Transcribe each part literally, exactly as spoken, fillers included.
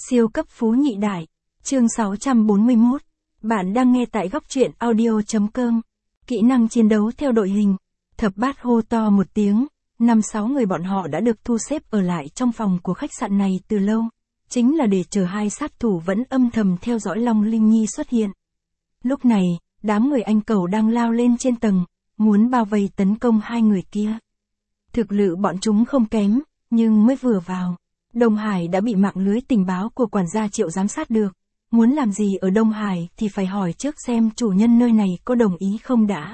Siêu cấp phú nhị đại. Chương sáu trăm bốn mươi mốt. Bạn đang nghe tại góc truyện audio.com. Kỹ năng chiến đấu theo đội hình. Thập bát hô to một tiếng, năm sáu người bọn họ đã được thu xếp ở lại trong phòng của khách sạn này từ lâu, chính là để chờ hai sát thủ vẫn âm thầm theo dõi Long Linh Nhi xuất hiện. Lúc này, đám người Anh Cẩu đang lao lên trên tầng, muốn bao vây tấn công hai người kia. Thực lực bọn chúng không kém, nhưng mới vừa vào, Đông Hải đã bị mạng lưới tình báo của quản gia Triệu giám sát được. Muốn làm gì ở Đông Hải thì phải hỏi trước xem chủ nhân nơi này có đồng ý không đã.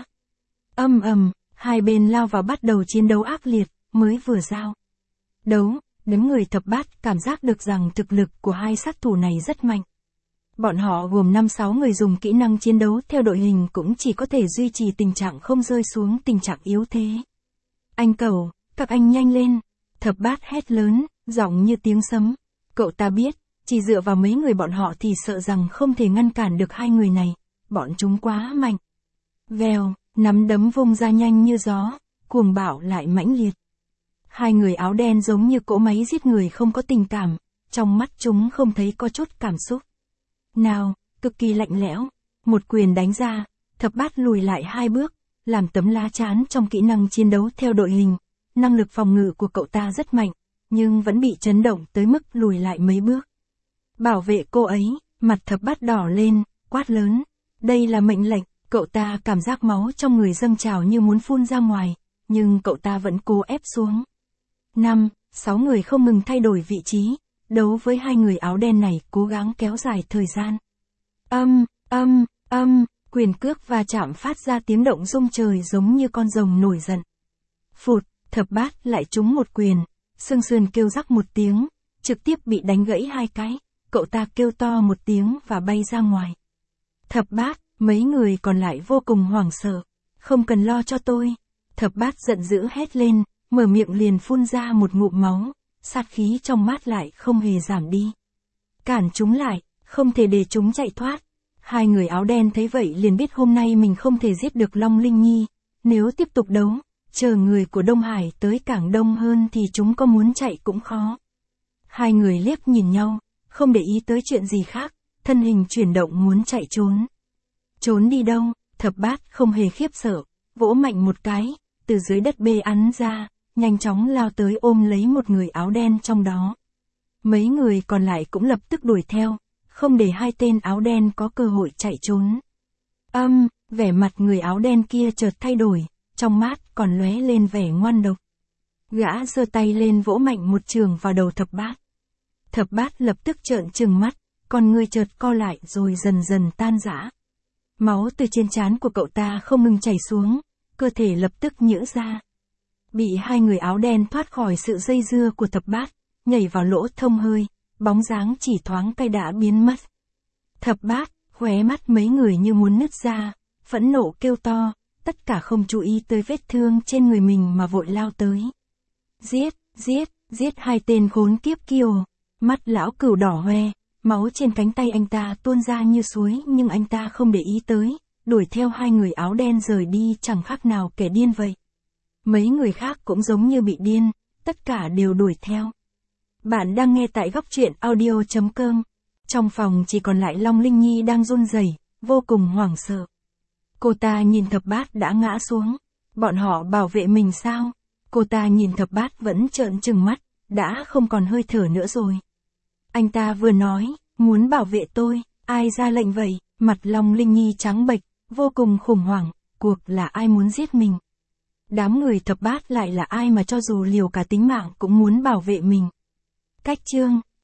Âm ầm, hai bên lao vào bắt đầu chiến đấu ác liệt, mới vừa giao đấu, đám người thập bát cảm giác được rằng thực lực của hai sát thủ này rất mạnh. Bọn họ gồm năm sáu người dùng kỹ năng chiến đấu theo đội hình cũng chỉ có thể duy trì tình trạng không rơi xuống tình trạng yếu thế. Anh Cẩu, các anh nhanh lên, thập bát hét lớn, giọng như tiếng sấm. Cậu ta biết, chỉ dựa vào mấy người bọn họ thì sợ rằng không thể ngăn cản được hai người này, bọn chúng quá mạnh. Vèo, nắm đấm vung ra nhanh như gió, cuồng bạo lại mãnh liệt. Hai người áo đen giống như cỗ máy giết người không có tình cảm, trong mắt chúng không thấy có chút cảm xúc nào, cực kỳ lạnh lẽo. Một quyền đánh ra, thập bát lùi lại hai bước, làm tấm lá chắn trong kỹ năng chiến đấu theo đội hình. Năng lực phòng ngự của cậu ta rất mạnh, nhưng vẫn bị chấn động tới mức lùi lại mấy bước. Bảo vệ cô ấy, mặt thập bát đỏ lên, quát lớn. Đây là mệnh lệnh, cậu ta cảm giác máu trong người dâng trào như muốn phun ra ngoài, nhưng cậu ta vẫn cố ép xuống. Năm, sáu người không ngừng thay đổi vị trí, đấu với hai người áo đen này cố gắng kéo dài thời gian. Âm, âm, âm, quyền cước va chạm phát ra tiếng động rung trời giống như con rồng nổi giận. Phụt, thập bát lại trúng một quyền, xương sườn kêu rắc một tiếng, trực tiếp bị đánh gãy hai cái. Cậu ta kêu to một tiếng và bay ra ngoài. Thập bát, mấy người còn lại vô cùng hoảng sợ. Không cần lo cho tôi. Thập bát giận dữ hét lên, mở miệng liền phun ra một ngụm máu, sát khí trong mắt lại không hề giảm đi. Cản chúng lại, không thể để chúng chạy thoát. Hai người áo đen thấy vậy liền biết hôm nay mình không thể giết được Long Linh Nhi. Nếu tiếp tục đấu, chờ người của Đông Hải tới càng đông hơn thì chúng có muốn chạy cũng khó. Hai người liếc nhìn nhau, không để ý tới chuyện gì khác, thân hình chuyển động muốn chạy trốn. Trốn đi đâu? Thập bát không hề khiếp sợ, vỗ mạnh một cái, từ dưới đất bê ắn ra, nhanh chóng lao tới ôm lấy một người áo đen trong đó. Mấy người còn lại cũng lập tức đuổi theo, không để hai tên áo đen có cơ hội chạy trốn. Âm, vẻ mặt người áo đen kia chợt thay đổi, trong mắt còn lóe lên vẻ ngoan độc. Gã giơ tay lên vỗ mạnh một trường vào đầu thập bát. Thập bát lập tức trợn trừng mắt, con ngươi chợt co lại rồi dần dần tan rã. Máu từ trên trán của cậu ta không ngừng chảy xuống, cơ thể lập tức nhỡ ra. Bị hai người áo đen thoát khỏi sự dây dưa của thập bát, nhảy vào lỗ thông hơi, bóng dáng chỉ thoáng cái đã biến mất. Thập bát, khóe mắt mấy người như muốn nứt ra, phẫn nộ kêu to, tất cả không chú ý tới vết thương trên người mình mà vội lao tới. Giết, giết, giết hai tên khốn kiếp kia. Mắt lão Cửu đỏ hoe, máu trên cánh tay anh ta tuôn ra như suối nhưng anh ta không để ý tới, đuổi theo hai người áo đen rời đi chẳng khác nào kẻ điên vậy. Mấy người khác cũng giống như bị điên, tất cả đều đuổi theo. Bạn đang nghe tại góc truyện audio.com. Trong phòng chỉ còn lại Long Linh Nhi đang run rẩy, vô cùng hoảng sợ. Cô ta nhìn thập bát đã ngã xuống. Bọn họ bảo vệ mình sao? Cô ta nhìn thập bát vẫn trợn trừng mắt, đã không còn hơi thở nữa rồi. Anh ta vừa nói, muốn bảo vệ tôi, ai ra lệnh vậy? Mặt Long Linh Nhi trắng bệch, vô cùng khủng hoảng, cuộc là ai muốn giết mình? Đám người thập bát lại là ai mà cho dù liều cả tính mạng cũng muốn bảo vệ mình? Cách chương